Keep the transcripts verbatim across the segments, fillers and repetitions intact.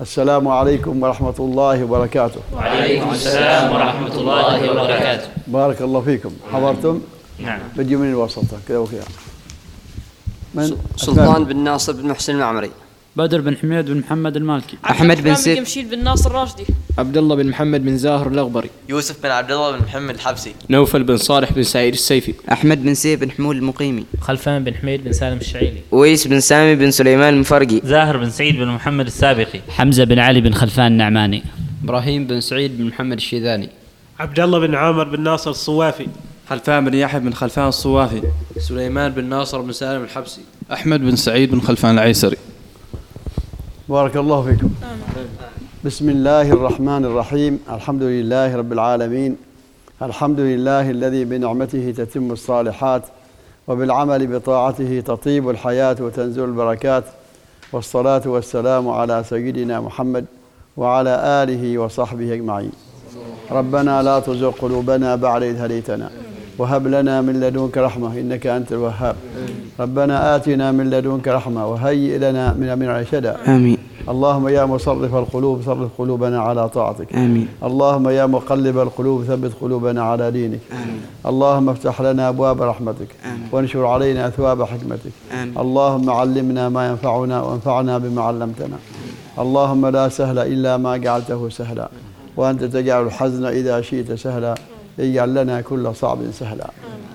السلام عليكم ورحمة الله وبركاته. وعليكم السلام ورحمة الله وبركاته. بارك الله فيكم. حضرتم؟ نعم. بدي من الوسطة كذا وكذا. من سلطان بن ناصر بن محسن المعمري. بدر بن حميد بن محمد المالكي. أحمد بن سيف جمشيد بن ناصر الراشدي. عبد الله بن محمد بن زاهر الأغبري. يوسف بن عبد الله بن محمد الحبسي. نوفل بن صالح بن سعيد السيفي. أحمد بن سيف بن حمول المقيمي. خلفان بن حميد بن سالم الشعيلي. ويس بن سامي بن سليمان المفرقي. زاهر بن سعيد بن محمد السابقي. حمزة بن علي بن خلفان النعماني. إبراهيم بن سعيد بن محمد الشيذاني. عبد الله بن عامر بن ناصر الصوافي. خلفان بن يحيى بن خلفان الصوافي. سليمان بن ناصر بن سالم الحبسي. أحمد بن سعيد بن خلفان العيسري. بارك الله فيكم. بسم الله الرحمن الرحيم. الحمد لله رب العالمين. الحمد لله الذي بنعمته تتم الصالحات وبالعمل بطاعته تطيب الحياة وتنزل البركات، والصلاة والسلام على سيدنا محمد وعلى آله وصحبه أجمعين. ربنا لا تزغ قلوبنا بعد إذ هديتنا وهب لنا من لدنك رحمة إنك أنت الوهاب. ربنا آتنا من لدنك رحمة وهيئ لنا من أمرنا رشدا. آمين. اللهم يا مصرف القلوب صرف قلوبنا على طاعتك. آمين. اللهم يا مقلب القلوب ثبت قلوبنا على دينك. آمين. اللهم افتح لنا أبواب رحمتك. آمين. وانشر علينا أثواب حكمتك. آمين. اللهم علمنا ما ينفعنا وانفعنا بما علمتنا. اللهم لا سهل إلا ما جعلته سهلا، وأنت تجعل الحزن إذا شئت سهلا، اجعل لنا كل صعب سهلا.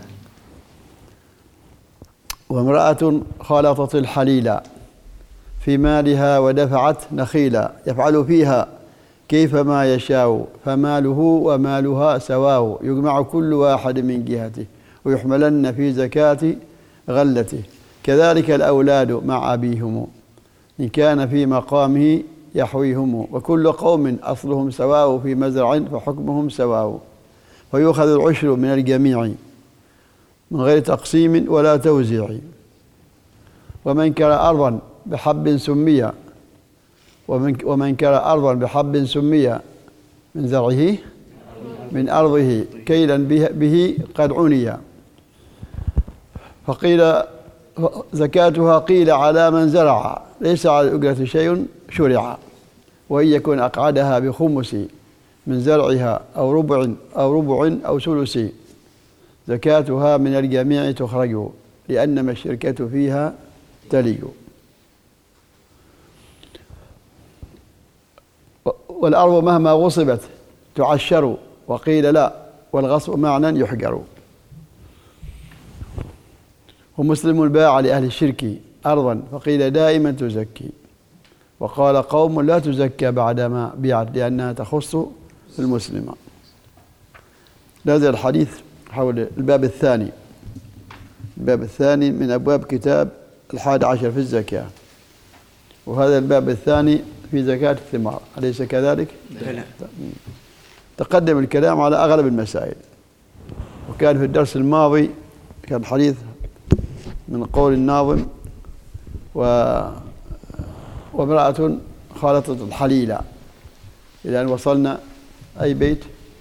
وامرأة خالطت الحليلا في مالها ودفعت نخيلا، يفعل فيها كيفما يشاء، فماله ومالها سواء، يجمع كل واحد من جهته ويحملن في زكاة غلته. كذلك الأولاد مع أبيهم إن كان في مقامه يحويهم، وكل قوم أصلهم سواء في مزرع فحكمهم سواء، فيؤخذ العشر من الجميع من غير تقسيم ولا توزيع. ومن كرى أرضا بحب سمية ومن, ومن كرى أرضا بحب سمية من زرعه من أرضه كيلا به, به قد عني، فقيل زكاتها قيل على من زرع، ليس على الأجرة شيء شرع، وإن يكن أقعدها بخمس من زرعها أو ربع أو ربع أو ثلث، زكاتها من الجميع تخرج، لأنما الشركة فيها تلي. والأرض مهما غصبت تعشر، وقيل لا، والغصب معنى يحجر. ومسلم باع لأهل الشرك أرضا فقيل دائما تزكي، وقال قوم لا تزكى بعدما بيعت لأنها تخص المسلم. هذا الحديث حول الباب الثاني، الباب الثاني من أبواب كتاب الحادي عشر في الزكاة، وهذا الباب الثاني في زكاة الثمار، أليس كذلك؟ لا. تقدم الكلام على أغلب المسائل، وكان في الدرس الماضي كان حديث من قول الناظم و وامرأة خالطت الحليلة، إلى أن وصلنا أي بيت؟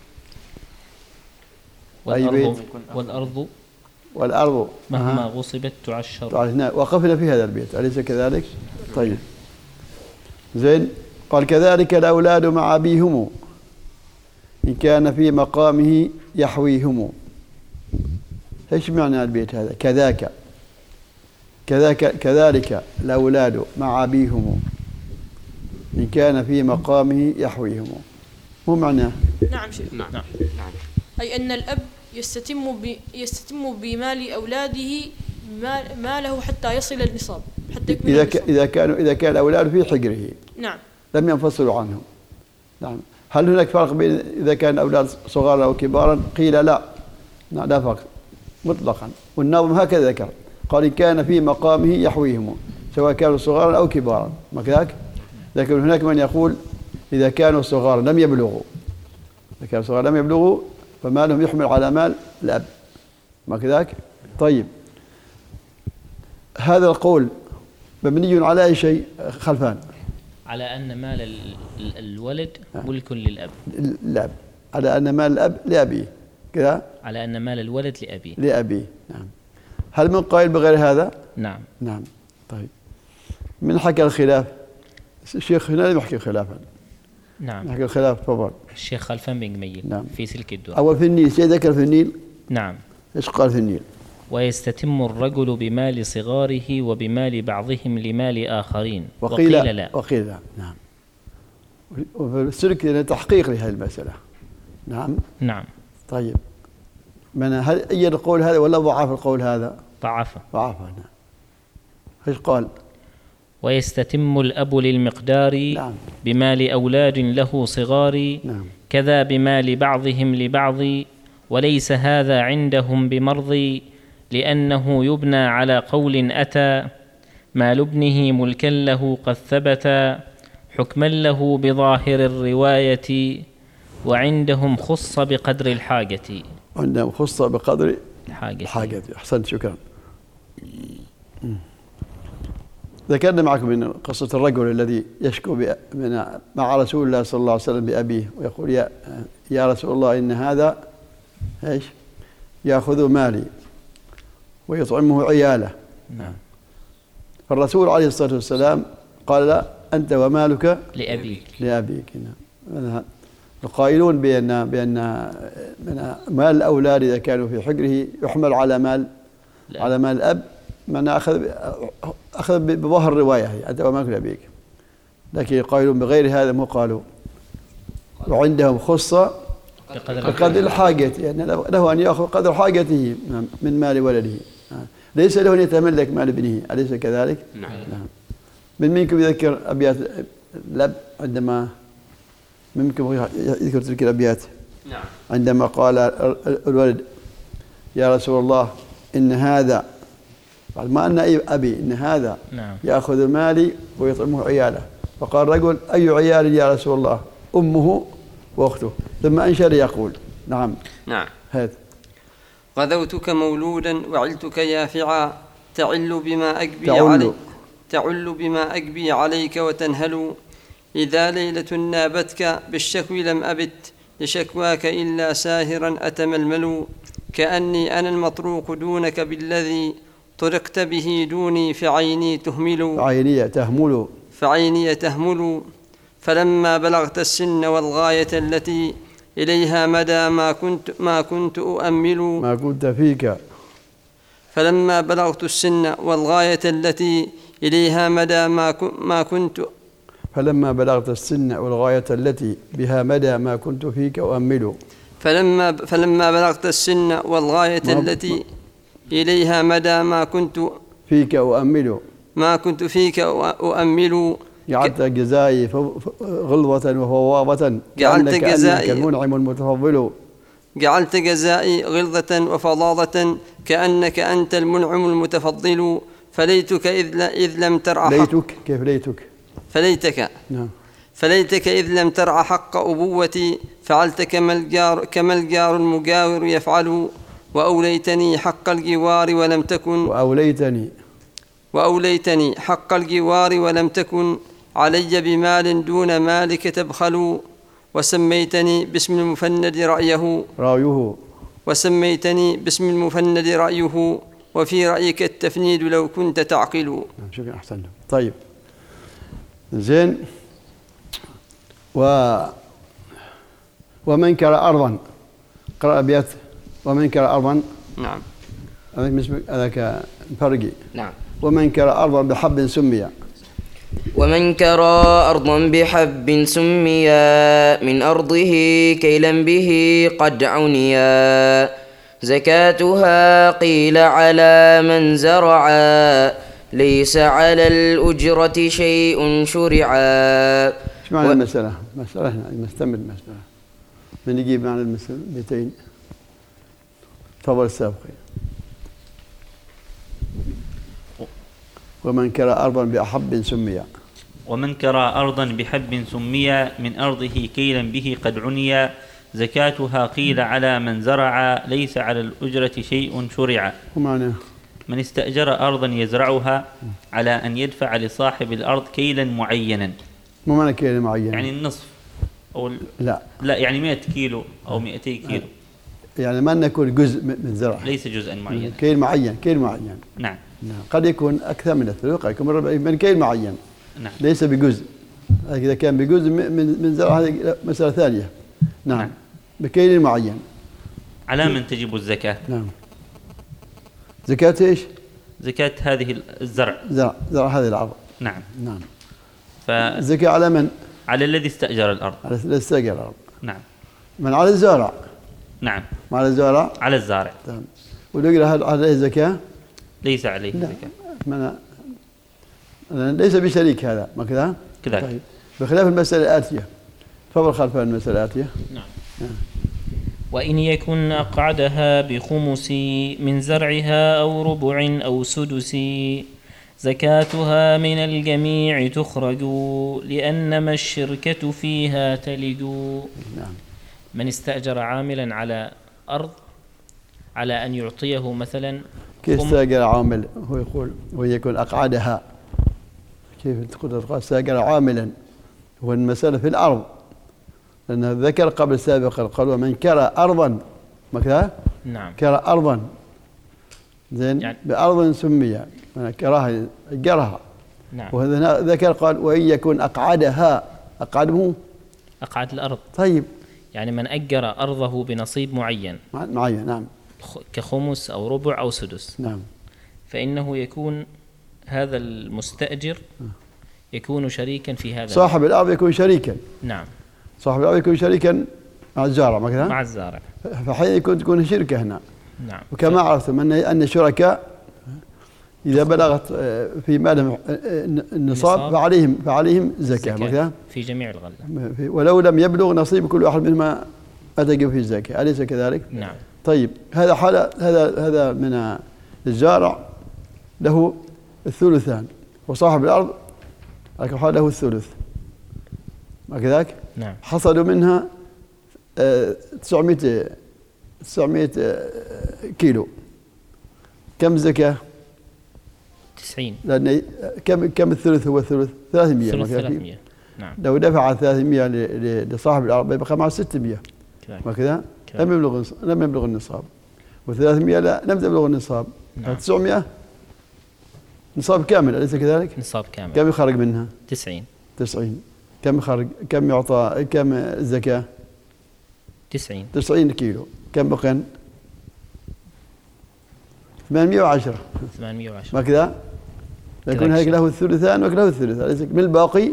أي بيت؟ والأرض والأرض مهما غصبت تعشر. وقفنا في هذا البيت، أليس كذلك؟ طيب زين. قال كذلك الأولاد مع أبيهم إن كان في مقامه يحويهم. إيش معنى البيت هذا؟ كذاك كذاك كذلك الأولاد مع أبيهم إن كان في مقامه يحويهم، مو معناه؟ نعم شيخ. نعم. نعم. أي أن الأب يستتم ب... يستتم بمال أولاده ماله حتى يصل النصاب، حتى يكمل إذا النصاب. إذا كانوا إذا كان الأولاد في حجره نعم لم ينفصلوا عنهم. نعم. هل هناك فرق بين إذا كان الأولاد صغارا أو كبارا؟ قيل لا، لا فرق مطلقا، والناظم هكذا ذكر، قال إن كان في مقامه يحويهم، سواء كانوا صغارا أو كبارا، ما كذاك؟ لكن هناك من يقول إذا كانوا صغارا لم يبلغوا، إذا كانوا صغارا لم يبلغوا فمالهم يحمل على مال الأب، ما كذاك؟ طيب هذا القول مبني على أي شيء خلفان؟ على أن مال الولد ملك للأب. الأب، على أن مال الأب لأبيه كذا؟ على أن مال الولد لأبيه. لأبيه، نعم. هل من قائل بغير هذا؟ نعم. نعم. طيب من حكى الخلاف؟ الشيخ هنا يحكي خلافا. نعم. يحكي الخلاف تفضل. الشيخ خلفان بن جميل. نعم. في سلك الدر. أول في النيل، شيء ذكر في النيل. نعم. إيش قال في النيل؟ ويستتم الرجل بمال صغاره وبمال بعضهم لمال آخرين. وقيل, وقيل لا. وقيل لا. نعم. وفي السلك تحقيق لهذه المسألة. نعم. نعم. طيب. من هل أي القول هذا ولا ضعف القول هذا؟ ضعف. ضعف. نعم. إيش قال؟ ويستتم الأب للمقدار. نعم. بمال أولاد له صغار. نعم. كذا بمال بعضهم لبعض، وليس هذا عندهم بمرضي، لأنه يبنى على قول أتى مال ابنه ملكا له قد ثبت حكما له بظاهر الرواية، وعندهم خص بقدر الحاجة. عندهم خص بقدر الحاجة. الحاجة. أحسنت، شكرا. ذكرنا معكم من قصة الرجل الذي يشكو من مع رسول الله صلى الله عليه وسلم بأبيه ويقول يا يا رسول الله إن هذا ايش يأخذ مالي ويطعمه عياله. نعم. فالرسول عليه الصلاة والسلام قال لا، أنت ومالك لأبيك. لأبيك. نعم. القائلون بأن بأن من مال الأولاد إذا كانوا في حجره يحمل على مال لا. على مال الأب، من أخذ أخذ بظهر الرواية أنت ومالك لأبيك، لكن القائلون بغير هذا مو قالوا وعندهم خصة بقدر الحاجة، يعني له أن يأخذ قدر حاجته من مال ولده، ليس له أن يتملك مال ابنه، أليس كذلك؟ نعم. نعم. من منكم يذكر أبيات الأب عندما منكم يذكر تلك الأبيات؟ نعم. عندما قال الولد يا رسول الله إن هذا، بعد ما أن أبي إن هذا نعم. يأخذ مالي ويطعمه عياله، فقال رجل أي عيال يا رسول الله؟ أمه وأخته، ثم أنشر يقول نعم. نعم. هذا غذوتك مولودا وعلتك يافعا تعل بما أكبي تعل. عليك تعل بما أكبي عليك وتنهل إذا ليلة نابتك بالشكوى لم أبت لشكواك إلا ساهرا أتململ كأني أنا المطروق دونك بالذي طرقت به دوني فعيني تهمل فعيني تهمل فعيني تهمل فلما بلغت السن والغاية التي إليها مدى ما كنت ما كنت أؤمل ما كنت فيك فلما بلغت السن والغاية التي إليها مدى ما ما كنت فلما بلغت السن والغاية التي بها مدى ما كنت فيك أؤمل فلما فلما بلغت السن والغاية التي إليها مدى ما كنت فيك أؤمل ما كنت فيك أؤمل جعلت جزائي غلظة وفواضة جعلت جزائي المنعم المتفضل جعلت جزائي غلظة وفظاظة كأنك أنت المنعم المتفضل فليتك إذ, إذ لم ترع حق ليتك كيف ليتك فليتك نعم فليتك إذ لم ترع حق أبوتي فعلت كما الجار, كما الجار المجاور يفعل وأوليتني حق الجوار ولم تكن وأوليتني وأوليتني حق الجوار ولم تكن علي بمال دون مالك تبخل وسميتني باسم المفند رأيه رأيه وسميتني باسم المفند رأيه وفي رأيك التفنيد لو كنت تعقل. شكرا أحسن. طيب زين. و ومن كرى أرضا قرأ أبيات ومن كرى أرضا. نعم. هذاك فرقي. نعم. ومن كرى أرضا بحب سمي ومن كرى أرضا بحب سمي من أرضه كيلا به قد عنيا زكاتها قيل على من زرعا ليس على الأجرة شيء شرعا. ايش معنى و... المسألة؟ مسألة هنا نستمر المسألة من يجيب معنى المسألة بيتين تفضل السابقين. ومن كرى أرضا بأحب سمي ومن كرى أرضا بحب سمي من أرضه كيلا به قد عني زكاتها قيل على من زرع ليس على الأجرة شيء شرع. ومعنى من استأجر أرضا يزرعها على أن يدفع لصاحب الأرض كيلا معينا. ما معنى كيلا معين؟ يعني النصف أو لا لا يعني مئة كيلو أو مئتي كيلو، يعني ما نكون جزء من زرع، ليس جزءا معينا، كيل معين كيل معين. نعم. نعم. قد يكون أكثر من الثلث، قد يكون من كيل معين. نعم. ليس بجزء. إذا كان بجزء من من زرع هذه مسألة ثانية. نعم, نعم. بكيل معين. على من تجب الزكاة؟ نعم. زكاة إيش؟ زكاة هذه الزرع. زرع زرع هذه الأرض. نعم. نعم. فالزكاة على من؟ على الذي استأجر الأرض. على الذي استأجر الأرض. نعم. من على الزارع. نعم. على الزارع. على الزارع. تمام. ونقول هل عليه زكاة؟ ليس عليه لا. زكاة. من ليس بشريك هذا ما كذا؟ كذلك. طيب. بخلاف المسألة الآتية. تفضل خلف المسألة الآتية. نعم. نعم. وإن يكن أقعدها بخمس من زرعها أو ربع أو سدس زكاتها من الجميع تخرج لأنما الشركة فيها تلج. نعم. من استأجر عاملا على أرض على أن يعطيه مثلا كيف استأجر عامل؟ هو يقول ويكون أقعدها، كيف تقول استأجر عاملا؟ هو المسألة في الأرض، لأن ذكر قبل سابقا قال ومن كرى أرضا ما كذا؟ نعم. كرى أرضا زين يعني بأرض سمي كراها أجرها. نعم. وهذا ذكر قال وإن يكون أقعدها، أقعده أقعد الأرض. طيب يعني من أجر أرضه بنصيب معين معين نعم كخمس أو ربع أو سدس. نعم. فإنه يكون هذا المستأجر يكون شريكا في هذا. صاحب الأرض يكون شريكا. نعم. صاحب الأرض يكون شريكا مع الزارع ما كذا؟ مع الزارع. فحين يكون تكون شركة هنا. نعم. وكما عرفتم أن أن الشركاء إذا بلغت في مالهم النصاب فعليهم فعليهم زكاة ما كذا؟ في جميع الغلة. ولو لم يبلغ نصيب كل واحد منهما أتجب فيه الزكاة، أليس كذلك؟ نعم. طيب هذا حالة هذا هذا من الزارع له الثلثان وصاحب الأرض لكن له الثلث ما كذلك؟ نعم. حصلوا منها تسعمائة تسعمائة كيلو. كم زكاة؟ تسعين. لأن كم كم الثلث هو الثلث؟ ثلاثمائة. ثلث ثلاثمائة. نعم. لو دفع ثلاثمائة لصاحب الأرض يبقى معه ستمائة. ما كذا؟ لم يبلغ لم يبلغ النصاب. وثلاثمائة لا لم تبلغ النصاب. نعم. تسعمائة نصاب كامل أليس كذلك؟ نصاب كامل. كم يخرج منها؟ تسعين. تسعين. كم يخرج كم يعطى كم الزكاة؟ تسعين. تسعين كيلو. كم بقين؟ ثمانمائة وعشرة. ثمانمائة وعشرة. ما كذا؟ يكون هيك له الثلثان وله الثلث، أليس من الباقي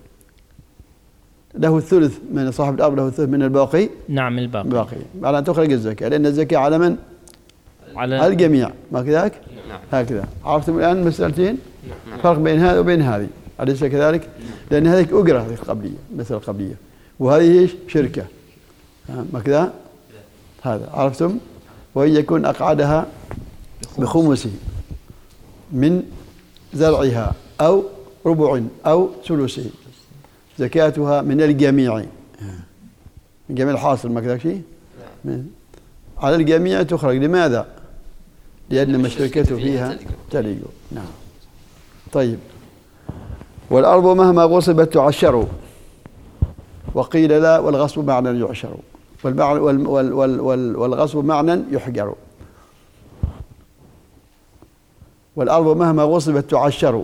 له الثلث من صاحب الأرض له الثلث من الباقي. نعم الباقي. الباقي على أن تخرج الزكاة لأن الزكاة على من؟ على الجميع ما كذلك؟ نعم. هكذا. عرفتم الآن مسألتين؟ نعم. فرق بين هذا وبين هذه أليس كذلك؟ لأن هذه أجرة هذه القبلية مسألة قبلية وهذه إيش؟ شركة ما كذا؟ هذا عرفتم؟ وإن يكون أقعدها بخمس من زرعها أو ربع أو ثلث زكاتها من الجميع من جميع الحاصل ما كذا شيء؟ على الجميع تخرج. لماذا؟ لأن مشركته فيها تلج. نعم. طيب والأرض مهما غصبت تعشر وقيل لا والغصب معنى يعشر والمعنى وال وال وال وال والغصب معنى يحجر. والأرض مهما غصبت تعشر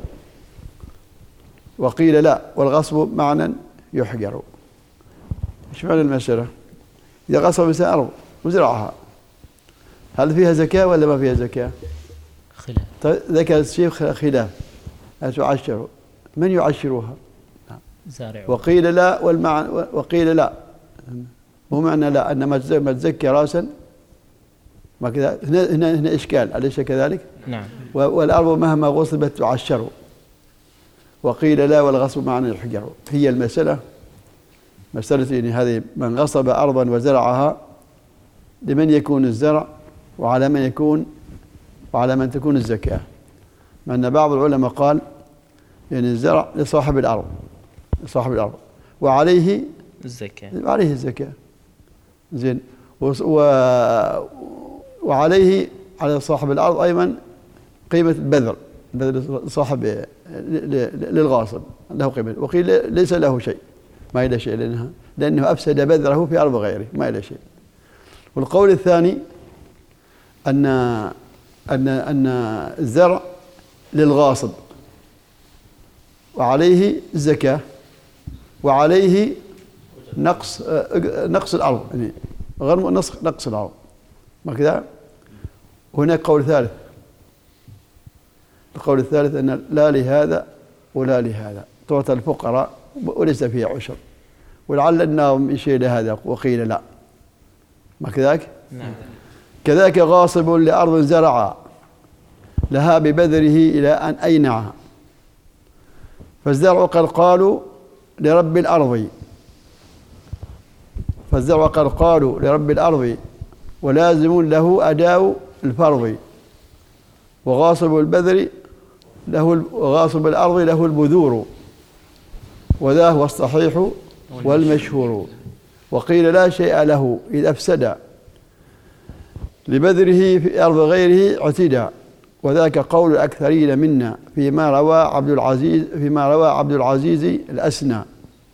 وقيل لا والغصب معنى يحجر. ايش معنى المسألة؟ إذا غصب إنسان أرض وزرعها هل فيها زكاة ولا ما فيها زكاة؟ خلاف. ذكر الشيخ خلاف. هل تعشر؟ من يعشرها؟ زارع. وقيل لا والمعنى وقيل لا مو معنى لا أن ما تزكي راسا ما كذا. هنا هنا هنا إشكال أليس كذلك؟ نعم. والأرض مهما غصبت تعشر وقيل لا والغصب معنى يحجر. هي المسألة مسألة إن هذه من غصب أرضا وزرعها لمن يكون الزرع وعلى من يكون وعلى من تكون الزكاة. مع أن بعض العلماء قال يعني الزرع لصاحب الأرض لصاحب الأرض وعليه الزكاة وعليه الزكاة زين و وعليه على صاحب الأرض أيضا قيمة البذر البذر صاحب للغاصب له قيمة. وقيل ليس له شيء ما إلى شيء لأنها لأنه أفسد بذره في أرض غيره ما إلى شيء. والقول الثاني أن أن أن الزرع للغاصب وعليه الزكاة وعليه نقص نقص الأرض، يعني غرم نقص نقص الأرض. ما كذا. هناك قول ثالث، القول الثالث أن لا لهذا ولا لهذا، تعطى الفقراء وليس فيها عشر، ولعل الناظم يشير لهذا وقيل لا. ما كذاك؟ نعم. كذاك غاصب لأرض زرع لها ببذره إلى أن أينع، فالزرع قد قالوا لرب الأرض فالزرع قد قالوا لرب الأرض ولازم له أداء الفرض، وغاصب البذر له وغاصب الأرض له البذور، وذا هو الصحيح والمشهور. وقيل لا شيء له إذ أفسد لبذره في أرض غيره اعتدى، وذاك قول الأكثرين منا فيما روى عبد العزيز فيما روى عبد العزيز الأسنى.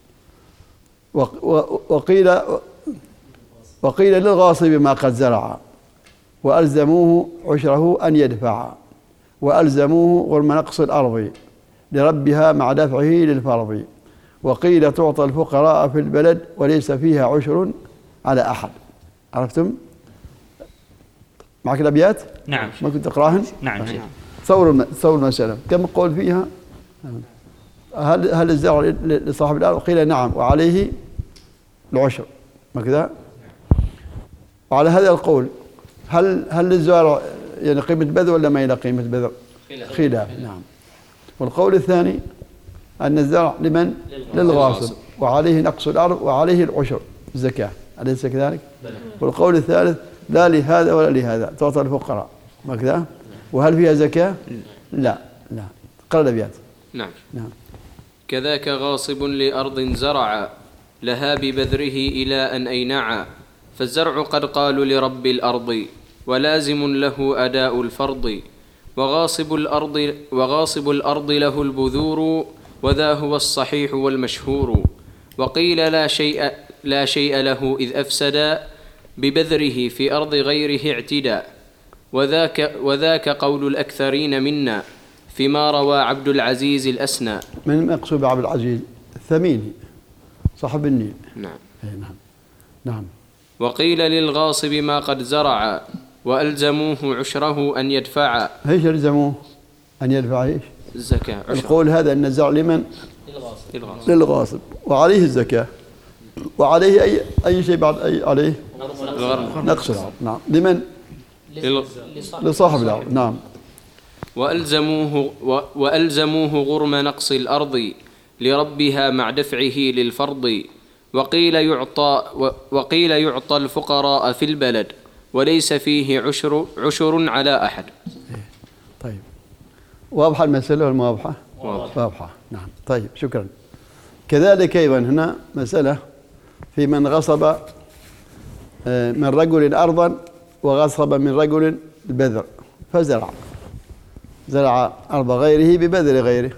وقيل وقيل للغاصب ما قد زرع وألزموه عشره أن يدفع، وألزموه غرم نقص الأرض لربها مع دفعه للفرض. وقيل تعطى الفقراء في البلد وليس فيها عشر على أحد. عرفتم؟ معك الأبيات؟ نعم. ما كنت تقراهن؟ نعم شيخ. تصور تصور المسألة كم قول فيها؟ هل هل الزرع لصاحب الأرض؟ قيل نعم وعليه العشر. ما كذا؟ وعلى هذا القول هل هل للزرع يعني قيمة بذر ولا ما إلى قيمة بذر؟ خلاف. نعم. والقول الثاني أن الزرع لمن؟ للغاصب وعليه نقص الأرض وعليه العشر الزكاة، أليس كذلك؟ والقول الثالث لا لهذا ولا لهذا، تعطى الفقراء. ما كذا؟ وهل فيها زكاة؟ لا لا. قرأ الأبيات. نعم. نعم. كذاك غاصب لأرض زرع لها ببذره إلى أن أينعا، فالزرع قد قالوا لرب الأرض ولازم له أداء الفرض، وغاصب الأرض وغاصب الأرض له البذور، وذا هو الصحيح والمشهور. وقيل لا شيء لا شيء له إذ أفسد ببذره في أرض غيره اعتدى، وذاك وذاك قول الأكثرين منا فيما روى عبد العزيز الأسنى. من مقصود عبد العزيز؟ الثميني صاحب النيل. نعم. نعم. نعم. وقيل للغاصب ما قد زرع وألزموه عشره أن يدفع. ايش ألزموه أن يدفع؟ ايش؟ الزكاة. القول هذا أن الزرع لمن؟ للغاصب. للغاصب وعليه الزكاة، وعليه أي أي شيء بعد أي عليه؟ نقص الأرض. نعم. لمن؟ لصاحب الأرض. نعم. وألزموه وألزموه غرم نقص الأرض لربها مع دفعه للفرض. وقيل يعطى وقيل يعطى الفقراء في البلد وليس فيه عشر عشر على أحد. طيب واضحة المسألة ولا ما واضحة؟ واضحة. واضحة. نعم. طيب شكرا. كذلك أيضا هنا مسألة في من غصب من رجل أرضا وغصب من رجل البذر فزرع زرع أرض غيره ببذر غيره.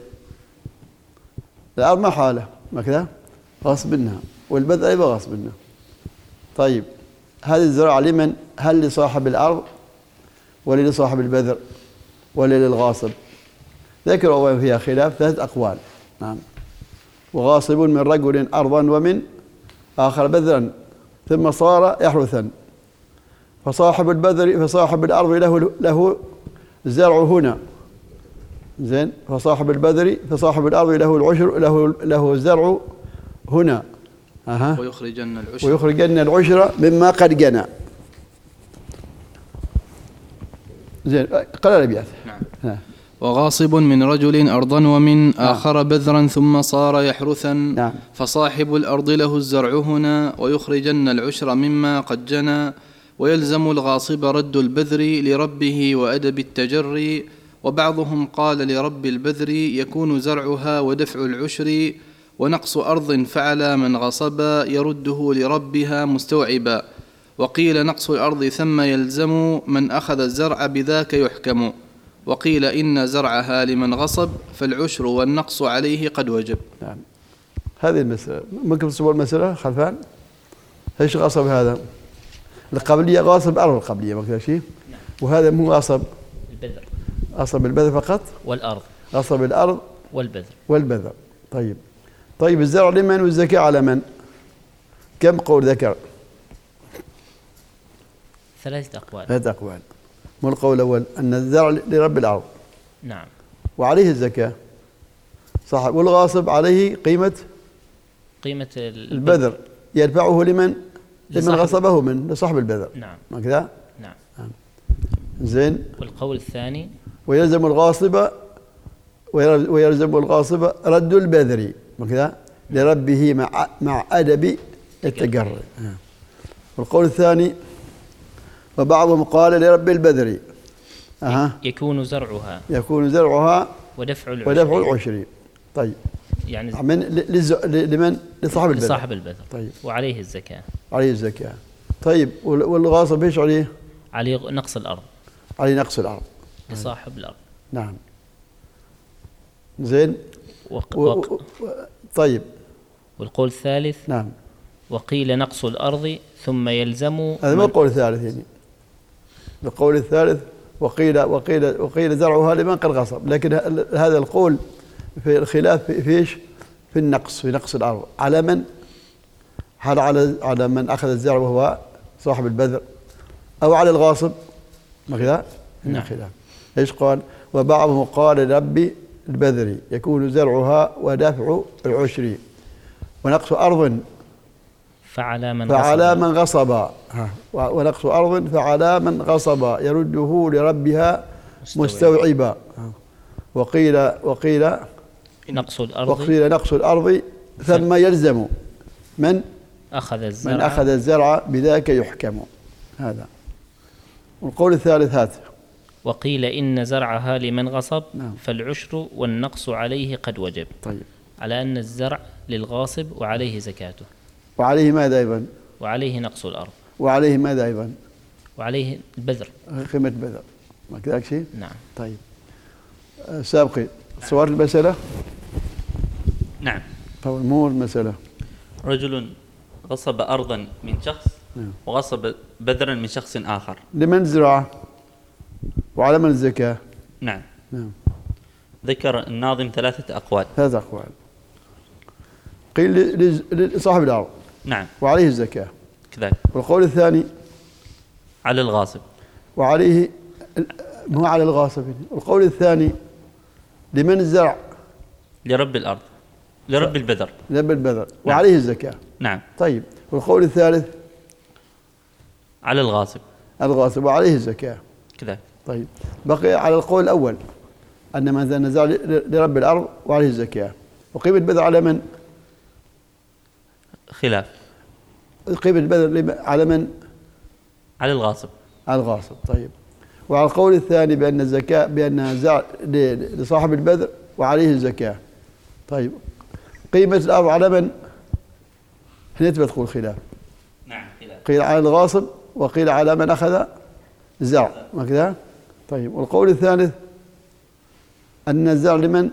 الأرض محالة ما كذا غصب منها، والبذر أيضا غصب منها. طيب هذه الزراعة لمن؟ هل لصاحب الأرض ولا لصاحب البذر ولا للغاصب؟ ذكروا فيها خلاف ثلاث أقوال. نعم. وغاصب من رجل أرضا ومن آخر بذرا ثم صار يحرثا، فصاحب البذر فصاحب الأرض له له الزرع هنا زين، فصاحب البذر فصاحب الأرض له العشر له له الزرع هنا. أها. ويخرجن العشر ويخرجن العشر مما قد جنى. زين. قرأ الأبيات. نعم. ها. وغاصب من رجل أرضا ومن آخر بذرا ثم صار يحرثا. نعم. فصاحب الأرض له الزرع هنا ويخرجن العشر مما قد جنى، ويلزم الغاصب رد البذر لربه وأدب التجري. وبعضهم قال لرب البذر يكون زرعها ودفع العشر، ونقص أرض فعلى من غصب يرده لربها مستوعبا. وقيل نقص الأرض ثم يلزم من أخذ الزرع بذاك يحكم. وقيل إن زرعها لمن غصب فالعشر والنقص عليه قد وجب. نعم. هذه المسألة ممكن تصور المسألة خلفان. ايش غصب هذا؟ القبلية غاصب أرض القبلية ما كذا شيء، وهذا مو غاصب البذر، غصب البذر فقط والأرض، غصب الأرض والبذر والبذر. طيب طيب الزرع لمن والزكاة على من؟ كم قول ذكر؟ ثلاثة أقوال. ثلاثة أقوال. ما القول الأول؟ أن الزرع لرب الأرض. نعم. وعليه الزكاة. صح. والغاصب عليه قيمة قيمة البذر يدفعه لمن؟ لمن غصبه من لصاحب البذر. نعم. ما كذا؟ نعم. زين. والقول الثاني ويلزم الغاصب ويلزم الغاصب رد البذر ما كذا لربه مع مع أدب التجرع. والقول الثاني وبعضهم قال لرب البذر أها يكون زرعها يكون زرعها ودفع العشر ودفع العشر. طيب يعني من لز... لمن لصاحب البذر لصاحب البذر. طيب وعليه الزكاة. عليه الزكاة. طيب والغاصب ايش عليه؟ عليه نقص الأرض. عليه نقص الأرض لصاحب الأرض. نعم. زين. وق... و... وق... و... طيب. والقول الثالث نعم. وقيل نقص الأرض ثم يلزم. هذا ما القول الثالث يعني. القول الثالث وقيل وقيل وقيل زرعها لمن قد غصب، لكن هذا القول في الخلاف في ايش؟ في النقص، في نقص الأرض على من؟ هل على على من أخذ الزرع وهو صاحب البذر أو على الغاصب؟ ما كذا؟ نعم. خلاف. ايش قال؟ وبعضهم قال لرب البذر يكون زرعها ودفع العشر ونقص أرض فعلى من فعلى غصب. من غصب ونقص أرض فعلى من غصب يرده لربها مستوعبا. وقيل وقيل نقص الأرض وقيل نقص الأرض ثم يلزم من أخذ الزرع من أخذ الزرع بذاك يحكم. هذا. والقول الثالث هات وقيل إن زرعها لمن غصب. نعم. فالعشر والنقص عليه قد وجب. طيب. على أن الزرع للغاصب وعليه زكاته. وعليه ماذا أيضا؟ وعليه نقص الأرض. وعليه ماذا أيضا؟ وعليه البذر. قيمة بذر. ما كذاك شيء؟ نعم. طيب. سابقي صور المسألة؟ نعم. طيب مو المسألة. رجل غصب أرضا من شخص نعم. وغصب بذرا من شخص آخر. لمن زرعه؟ وعلى من الزكاة؟ نعم. نعم. ذكر الناظم ثلاثة أقوال. ثلاثة أقوال. قيل لصاحب الأرض. نعم. وعليه الزكاة. كذلك. والقول الثاني على الغاصب. وعليه مو على الغاصب. والقول الثاني لمن الزرع؟ لرب الأرض لرب البذر. لرب البذر. وعليه الزكاة. نعم. طيب. والقول الثالث على الغاصب. الغاصب وعليه الزكاة. كذلك. طيب. بقي على القول الأول أن من نزع لرب الأرض وعليه الزكاة. وقيمة البذر على من؟ خلاف. قيمة البذر على من؟ على الغاصب. على الغاصب. طيب. وعلى القول الثاني بأن الزكاة بأنها زرع لصاحب البذر وعليه الزكاة. طيب. قيمة الأرض على من؟ هنا تدخل خلاف. نعم. خلاف. قيل على الغاصب وقيل على من أخذ الزرع. ما كذا؟ طيب. والقول الثالث أن الزرع لمن؟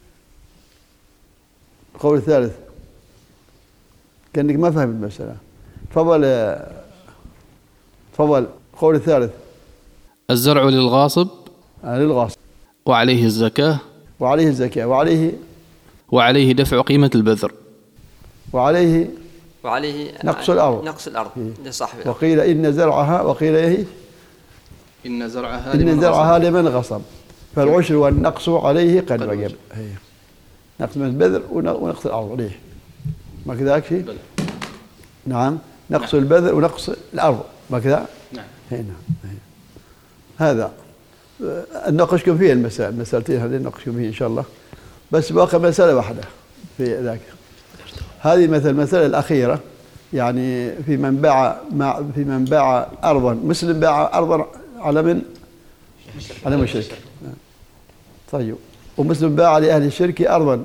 القول الثالث كأنك ما فهم المسألة. تفضل تفضل. القول الثالث الزرع للغاصب. آه للغاصب. وعليه الزكاة. وعليه الزكاة. وعليه وعليه دفع قيمة البذر. وعليه وعليه نقص الأرض. نقص الأرض لصاحب الأرض. وقيل إن زرعها وقيل إيه؟ إن زرعها إن لمن زرعها غصب. لمن غصب فالعشر والنقص عليه قد وجب. نقص من البذر ونقص الأرض عليه. ما كذاك شيء؟ نعم. نقص نعم. البذر ونقص الأرض. ما كذا؟ نعم. هنا. هذا نناقشكم فيه المسائل المسألتين هذه نناقشكم فيه إن شاء الله. بس باقي مسألة واحدة في ذاك. هذه مثل المسألة الأخيرة يعني في من باع في من باع أرضا مسلم باع أرضا على من؟ على مشرك. طيب. ومسلم باع لأهل الشرك أرضا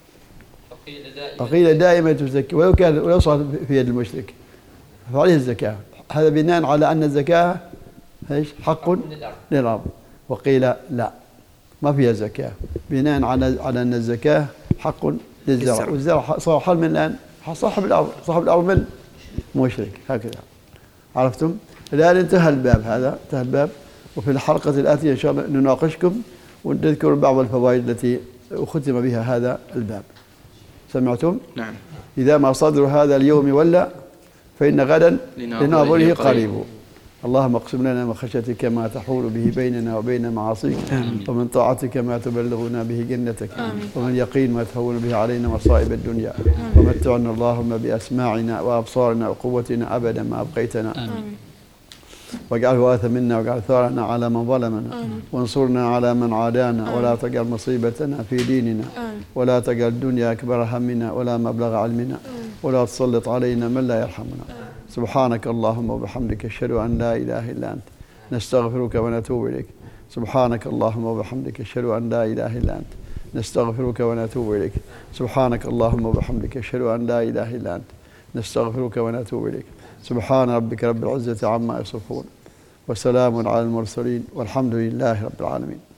فقيل دائما تزكي ولو كان ولو صار في يد المشرك فعليه الزكاة. هذا بناء على أن الزكاة ايش؟ حق للأرض. وقيل لا ما فيها زكاة بناء على على أن الزكاة حق للزرع والزرع صار حل من الآن صاحب الأرض صاحب الأرض من مشرك. هكذا عرفتم؟ الآن انتهى الباب هذا انتهى الباب. وفي الحلقة الآتية إن شاء الله نناقشكم ونذكر بعض الفوائد التي ختم بها هذا الباب. سمعتم؟ نعم. إذا ما صدر هذا اليوم ولا فإن غدا لناظره قريب. اللهم اقسم لنا من خشيتك ما تحول به بيننا وبين معاصيك، ومن طاعتك ما تبلغنا به جنتك، ومن يقين ما تهون به علينا مصائب الدنيا، ومتعنا اللهم بأسماعنا وأبصارنا وقوتنا أبدا ما أبقيتنا، واجعله وارثا منا، واجعل ثارنا على من ظلمنا، وانصرنا على من عادانا، ولا تجعل مصيبتنا في ديننا، ولا تجعل الدنيا أكبر همنا ولا مبلغ علمنا، ولا تسلط علينا من لا يرحمنا. سبحانك اللهم وبحمدك أشهد أن لا إله إلا أنت نستغفرك ونتوب إليك. سبحانك اللهم وبحمدك أشهد أن لا إله إلا أنت نستغفرك ونتوب إليك. سبحانك اللهم وبحمدك أشهد أن لا إله إلا أنت نستغفرك ونتوب إليك. سبحان ربك رب العزة عما يصفون، وسلام على المرسلين، والحمد لله رب العالمين.